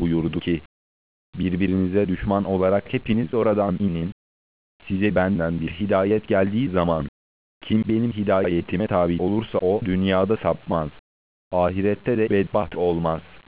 buyurdu ki, birbirinize düşman olarak hepiniz oradan inin. Size benden bir hidayet geldiği zaman, kim benim hidayetime tabi olursa o dünyada sapmaz, ahirette de bedbaht olmaz.